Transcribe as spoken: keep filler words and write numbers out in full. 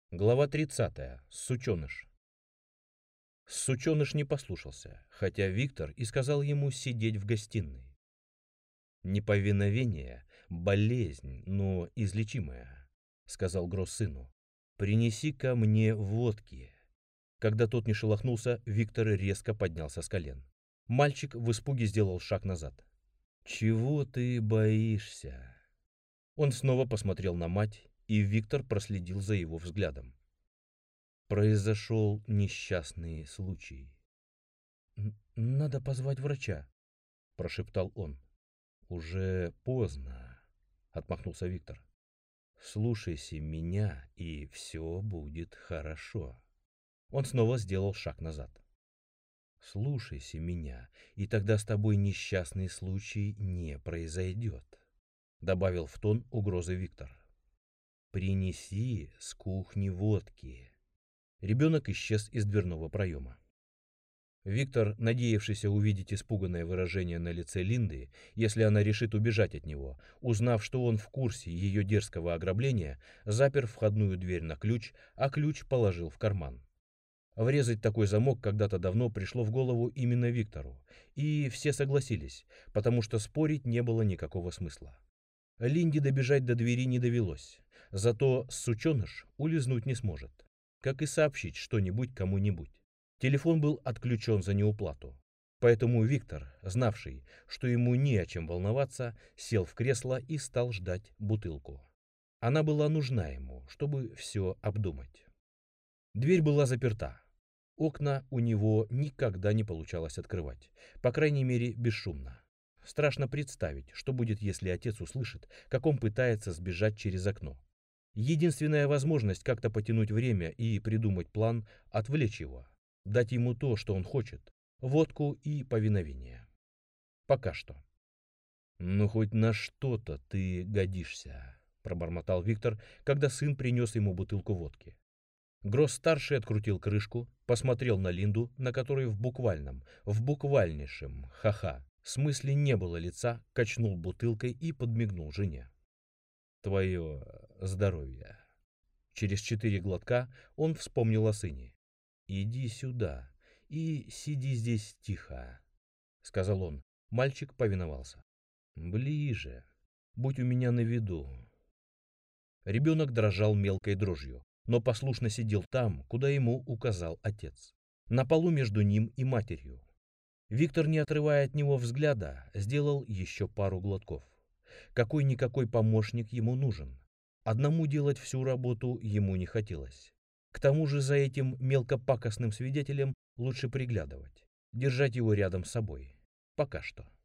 Глава тридцатая. Сученыш. Сученыш не послушался, хотя Виктор и сказал ему сидеть в гостиной. «Неповиновение — болезнь, но излечимая», — сказал Гросс сыну. «Принеси ко мне водки». Когда тот не шелохнулся, Виктор резко поднялся с колен. Мальчик в испуге сделал шаг назад. «Чего ты боишься?» Он снова посмотрел на мать, и Виктор проследил за его взглядом. Произошел несчастный случай. «Надо позвать врача», — прошептал он. «Уже поздно», — отмахнулся Виктор. «Слушайся меня, и все будет хорошо». Он снова сделал шаг назад. «Слушайся меня, и тогда с тобой несчастный случай не произойдет», — добавил в тон угрозы Виктор. «Принеси с кухни водки». Ребенок исчез из дверного проема. Виктор, надеявшийся увидеть испуганное выражение на лице Линды, если она решит убежать от него, узнав, что он в курсе ее дерзкого ограбления, запер входную дверь на ключ, а ключ положил в карман. Врезать такой замок когда-то давно пришло в голову именно Виктору, и все согласились, потому что спорить не было никакого смысла. Линде добежать до двери не довелось, зато сученыш улизнуть не сможет, как и сообщить что-нибудь кому-нибудь. Телефон был отключен за неуплату, поэтому Виктор, знавший, что ему не о чем волноваться, сел в кресло и стал ждать бутылку. Она была нужна ему, чтобы все обдумать. Дверь была заперта. Окна у него никогда не получалось открывать, по крайней мере бесшумно. Страшно представить, что будет, если отец услышит, как он пытается сбежать через окно. Единственная возможность как-то потянуть время и придумать план — отвлечь его, дать ему то, что он хочет — водку и повиновение. Пока что. «Ну хоть на что-то ты годишься», — пробормотал Виктор, когда сын принес ему бутылку водки. Гросс-старший открутил крышку, посмотрел на Линду, на которой в буквальном, в буквальнейшем, ха-ха, смысле не было лица, качнул бутылкой и подмигнул жене. «Твое здоровье». Через четыре глотка он вспомнил о сыне. «Иди сюда и сиди здесь тихо», — сказал он. Мальчик повиновался. «Ближе. Будь у меня на виду». Ребенок дрожал мелкой дрожью, но послушно сидел там, куда ему указал отец. На полу между ним и матерью. Виктор, не отрывая от него взгляда, сделал еще пару глотков. Какой-никакой помощник ему нужен. Одному делать всю работу ему не хотелось. К тому же за этим мелкопакостным свидетелем лучше приглядывать, держать его рядом с собой. Пока что.